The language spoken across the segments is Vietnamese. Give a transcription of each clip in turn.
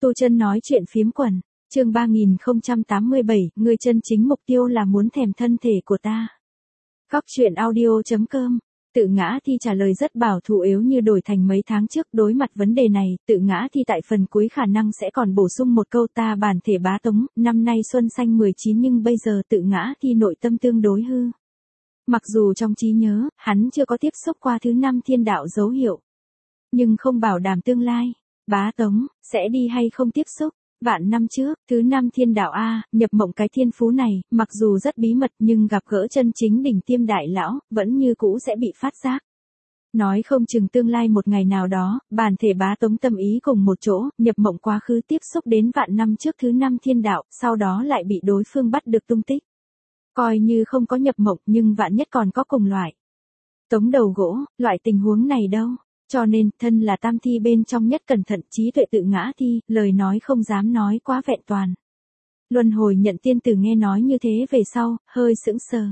Tu Chân nói chuyện phiếm quần, chương 3087, ngươi chân chính mục tiêu là muốn thèm thân thể của ta. Góc truyện audio.com. Tự Ngã Thi trả lời rất bảo thủ, yếu như đổi thành mấy tháng trước. Đối mặt vấn đề này, Tự Ngã Thi tại phần cuối khả năng sẽ còn bổ sung một câu: ta bản thể bá tống, năm nay xuân xanh 19, nhưng bây giờ Tự Ngã Thi nội tâm tương đối hư. Mặc dù trong trí nhớ, hắn chưa có tiếp xúc qua thứ 5 thiên đạo dấu hiệu, nhưng không bảo đảm tương lai. Bá tống, sẽ đi hay không tiếp xúc? Vạn năm trước, thứ 5 thiên đạo nhập mộng cái thiên phú này, mặc dù rất bí mật nhưng gặp gỡ chân chính đỉnh tiêm đại lão, vẫn như cũ sẽ bị phát giác. Nói không chừng tương lai một ngày nào đó, bản thể bá tống tâm ý cùng một chỗ, nhập mộng quá khứ tiếp xúc đến vạn năm trước thứ 5 thiên đạo, sau đó lại bị đối phương bắt được tung tích. Coi như không có nhập mộng nhưng vạn nhất còn có cùng loại tống đầu gỗ, loại tình huống này đâu. Cho nên, thân là tam thi bên trong nhất cẩn thận trí tuệ Tự Ngã Thi, lời nói không dám nói quá vẹn toàn. Luân hồi nhận tiên tử nghe nói như thế về sau, hơi sững sờ.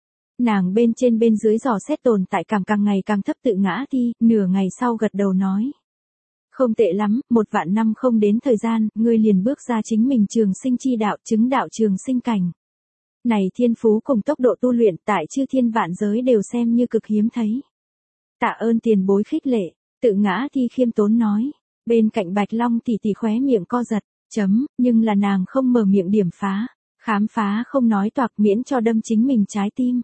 Nàng bên trên bên dưới dò xét tồn tại cảm càng ngày càng thấp Tự Ngã Thi, nửa ngày sau gật đầu nói. Không tệ lắm, 1 vạn năm không đến thời gian, ngươi liền bước ra chính mình trường sinh chi đạo, chứng đạo trường sinh cảnh. Này thiên phú cùng tốc độ tu luyện tại chư thiên vạn giới đều xem như cực hiếm thấy. Tạ ơn tiền bối khích lệ, Tự Ngã Thi khiêm tốn nói. Bên cạnh Bạch Long tỷ tỷ khóe miệng co giật, nhưng là nàng không mở miệng điểm phá, khám phá không nói toạc miễn cho đâm chính mình trái tim.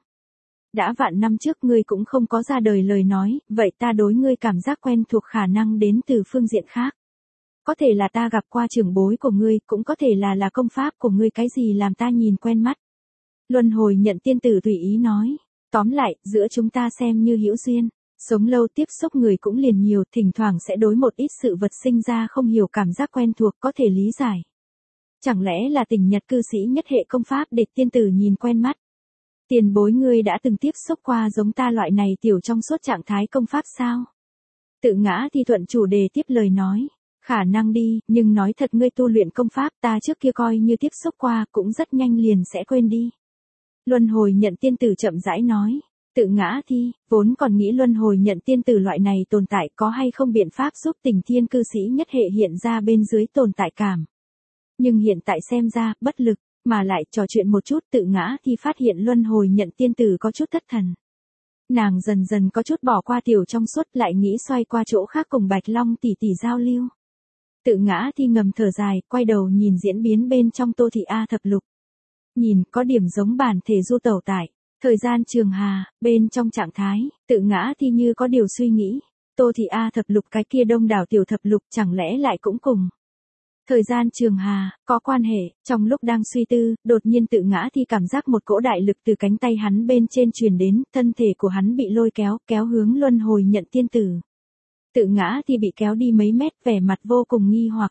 Đã vạn năm trước ngươi cũng không có ra đời lời nói, vậy ta đối ngươi cảm giác quen thuộc khả năng đến từ phương diện khác. Có thể là ta gặp qua trưởng bối của ngươi, cũng có thể là công pháp của ngươi, cái gì làm ta nhìn quen mắt. Luân hồi nhận tiên tử tùy ý nói. Tóm lại, giữa chúng ta xem như hữu duyên. Sống lâu tiếp xúc người cũng liền nhiều, thỉnh thoảng sẽ đối một ít sự vật sinh ra không hiểu cảm giác quen thuộc, có thể lý giải. Chẳng lẽ là tình nhật cư sĩ nhất hệ công pháp để tiên tử nhìn quen mắt? Tiền bối ngươi đã từng tiếp xúc qua giống ta loại này tiểu trong suốt trạng thái công pháp sao? Tự Ngã Thi thuận chủ đề tiếp lời nói. Khả năng đi, nhưng nói thật ngươi tu luyện công pháp ta trước kia coi như tiếp xúc qua cũng rất nhanh liền sẽ quên đi. Luân hồi nhận tiên tử chậm rãi nói. Tự Ngã Thi, vốn còn nghĩ luân hồi nhận tiên tử loại này tồn tại có hay không biện pháp giúp tình thiên cư sĩ nhất hệ hiện ra bên dưới tồn tại cảm. Nhưng hiện tại xem ra, bất lực, mà lại trò chuyện một chút Tự Ngã Thi phát hiện luân hồi nhận tiên tử có chút thất thần. Nàng dần dần có chút bỏ qua tiểu trong suốt, lại nghĩ xoay qua chỗ khác cùng Bạch Long tỷ tỷ giao lưu. Tự Ngã Thi ngầm thở dài, quay đầu nhìn diễn biến bên trong Tô Thị A thập lục. Nhìn có điểm giống bản thể du tẩu tại thời gian trường hà, bên trong trạng thái, Tự Ngã Thi như có điều suy nghĩ. Tô Thị A thập lục cái kia đông đảo tiểu thập lục chẳng lẽ lại cũng cùng thời gian trường hà có quan hệ? Trong lúc đang suy tư, đột nhiên Tự Ngã Thi cảm giác một cỗ đại lực từ cánh tay hắn bên trên truyền đến, thân thể của hắn bị lôi kéo hướng luân hồi nhận tiên tử. Tự Ngã Thi bị kéo đi mấy mét, vẻ mặt vô cùng nghi hoặc.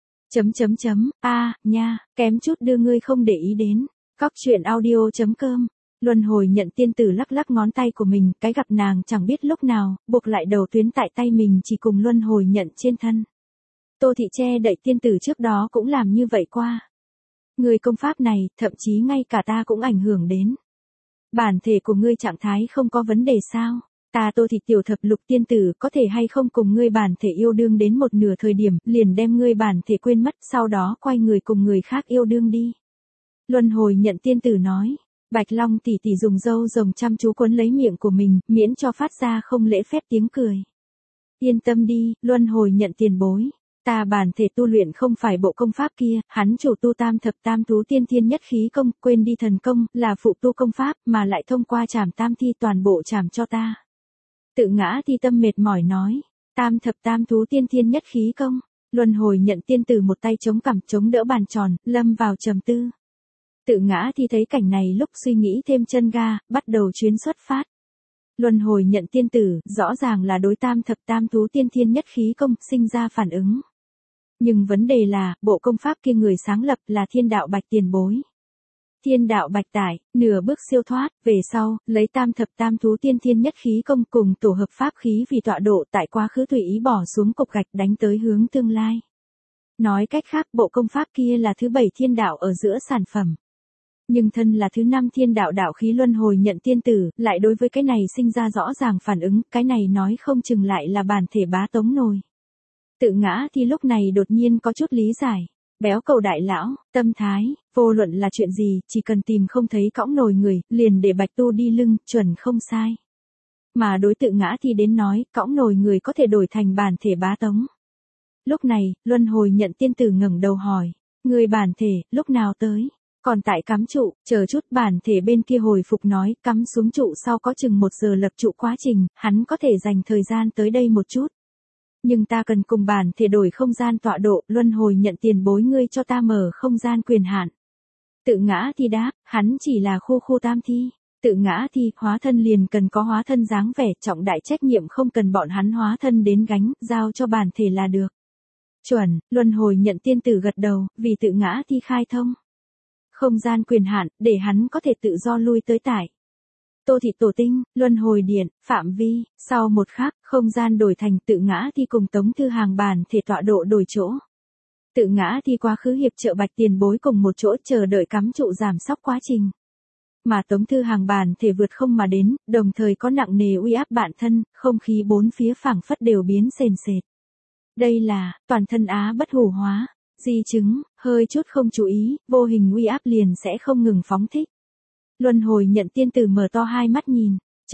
Nha, kém chút đưa ngươi không để ý đến. Góc truyện audio.com. Luân hồi nhận tiên tử lắc lắc ngón tay của mình, cái gặp nàng chẳng biết lúc nào, buộc lại đầu tuyến tại tay mình chỉ cùng luân hồi nhận trên thân. Tô Thị che đậy tiên tử trước đó cũng làm như vậy qua. Người công pháp này, thậm chí ngay cả ta cũng ảnh hưởng đến. Bản thể của ngươi trạng thái không có vấn đề sao? Ta Tô Thị tiểu thập lục tiên tử có thể hay không cùng ngươi bản thể yêu đương đến một nửa thời điểm, liền đem ngươi bản thể quên mất, sau đó quay người cùng người khác yêu đương đi. Luân hồi nhận tiên tử nói. Bạch Long tỷ tỷ dùng râu rồng chăm chú quấn lấy miệng của mình, miễn cho phát ra không lễ phép tiếng cười. Yên tâm đi, luân hồi nhận tiền bối. Ta bản thể tu luyện không phải bộ công pháp kia, hắn chủ tu tam thập tam thú tiên thiên nhất khí công, quên đi thần công, là phụ tu công pháp, mà lại thông qua trảm tam thi toàn bộ trảm cho ta. Tự Ngã Thi tâm mệt mỏi nói. Tam thập tam thú tiên thiên nhất khí công. Luân hồi nhận tiên tử một tay chống cằm chống đỡ bàn tròn, lâm vào trầm tư. Tự Ngã Thi thấy cảnh này lúc suy nghĩ thêm chân ga, bắt đầu chuyến xuất phát. Luân hồi nhận tiên tử, rõ ràng là đối tam thập tam thú tiên thiên nhất khí công, sinh ra phản ứng. Nhưng vấn đề là, bộ công pháp kia người sáng lập là Thiên Đạo Bạch tiền bối. Thiên Đạo Bạch tải, nửa bước siêu thoát, về sau, lấy tam thập tam thú tiên thiên nhất khí công cùng tổ hợp pháp khí vì tọa độ tại quá khứ tùy ý bỏ xuống cục gạch đánh tới hướng tương lai. Nói cách khác, bộ công pháp kia là thứ 7 thiên đạo ở giữa sản phẩm. Nhưng thân là thứ 5 thiên đạo đạo khí luân hồi nhận tiên tử, lại đối với cái này sinh ra rõ ràng phản ứng, cái này nói không chừng lại là bản thể bá tống nồi. Tự ngã thì lúc này đột nhiên có chút lý giải. Béo cầu đại lão, tâm thái, vô luận là chuyện gì, chỉ cần tìm không thấy cõng nồi người, liền để Bạch Tu đi lưng, chuẩn không sai. Mà đối tự ngã thì đến nói, cõng nồi người có thể đổi thành bản thể Bá Tống. Lúc này, luân hồi nhận tiên tử ngẩng đầu hỏi, người bản thể, lúc nào tới? Còn tại cắm trụ, chờ chút bản thể bên kia hồi phục nói, cắm xuống trụ sau có chừng 1 giờ lập trụ quá trình, hắn có thể dành thời gian tới đây một chút. Nhưng ta cần cùng bản thể đổi không gian tọa độ, luân hồi nhận tiền bối ngươi cho ta mở không gian quyền hạn. Tự ngã thì đáp, hắn chỉ là khu tam thi. Tự ngã thì, hóa thân liền cần có hóa thân dáng vẻ, trọng đại trách nhiệm không cần bọn hắn hóa thân đến gánh, giao cho bản thể là được. Chuẩn, luân hồi nhận tiên tử gật đầu, vì tự ngã thì khai thông không gian quyền hạn, để hắn có thể tự do lui tới tại Tô Thị Tổ Tinh, luân hồi điện, phạm vi, sau một khắc, không gian đổi thành tự ngã thì cùng Tống Thư Hàng bản thể tọa độ đổi chỗ. Tự ngã thì quá khứ hiệp trợ Bạch tiền bối cùng một chỗ chờ đợi cắm trụ giảm sóc quá trình. Mà Tống Thư Hàng bản thể vượt không mà đến, đồng thời có nặng nề uy áp bản thân, không khí bốn phía phảng phất đều biến sền sệt. Đây là, toàn thân á bất hủ hóa, di chứng, hơi chút không chú ý, vô hình uy áp liền sẽ không ngừng phóng thích. Luân hồi nhận tiên tử mở to hai mắt nhìn,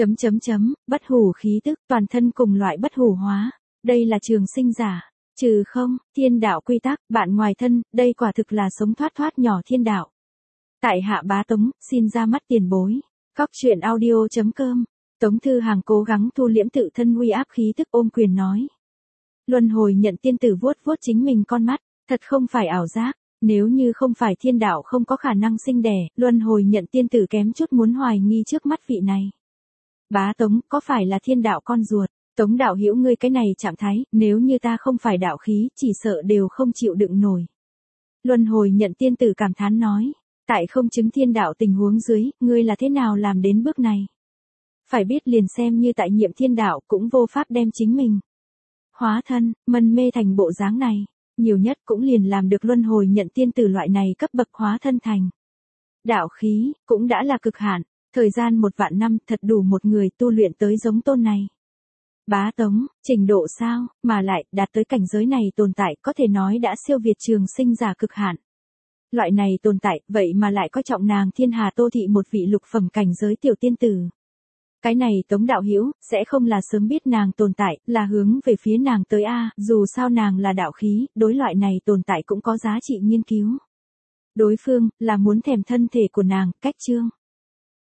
bất hủ khí tức, toàn thân cùng loại bất hủ hóa, đây là trường sinh giả, trừ không, thiên đạo quy tắc, bạn ngoài thân, đây quả thực là sống thoát nhỏ thiên đạo. Tại hạ Bá Tống, xin ra mắt tiền bối. Cóc truyện audio.com. Tống Thư Hàng cố gắng thu liễm tự thân uy áp khí tức ôm quyền nói. Luân hồi nhận tiên tử vuốt chính mình con mắt, thật không phải ảo giác, nếu như không phải thiên đạo không có khả năng sinh đẻ, luân hồi nhận tiên tử kém chút muốn hoài nghi trước mắt vị này. Bá Tống, có phải là thiên đạo con ruột? Tống đạo hữu ngươi cái này trạng thái, nếu như ta không phải đạo khí, chỉ sợ đều không chịu đựng nổi. Luân hồi nhận tiên tử cảm thán nói. Tại không chứng thiên đạo tình huống dưới, ngươi là thế nào làm đến bước này? Phải biết liền xem như tại nhiệm thiên đạo cũng vô pháp đem chính mình hóa thân, mân mê thành bộ dáng này, nhiều nhất cũng liền làm được luân hồi nhận tiên tử loại này cấp bậc hóa thân thành. Đạo khí, cũng đã là cực hạn, thời gian 1.000.000 năm thật đủ một người tu luyện tới giống tôn này. Bá Tống, trình độ sao, mà lại, đạt tới cảnh giới này tồn tại có thể nói đã siêu việt trường sinh giả cực hạn. Loại này tồn tại, vậy mà lại coi trọng nàng thiên hà Tô Thị một vị lục phẩm cảnh giới tiểu tiên tử. Cái này Tống đạo hữu sẽ không là sớm biết nàng tồn tại, là hướng về phía nàng tới a, dù sao nàng là đạo khí, đối loại này tồn tại cũng có giá trị nghiên cứu. Đối phương, là muốn thèm thân thể của nàng, cách chương.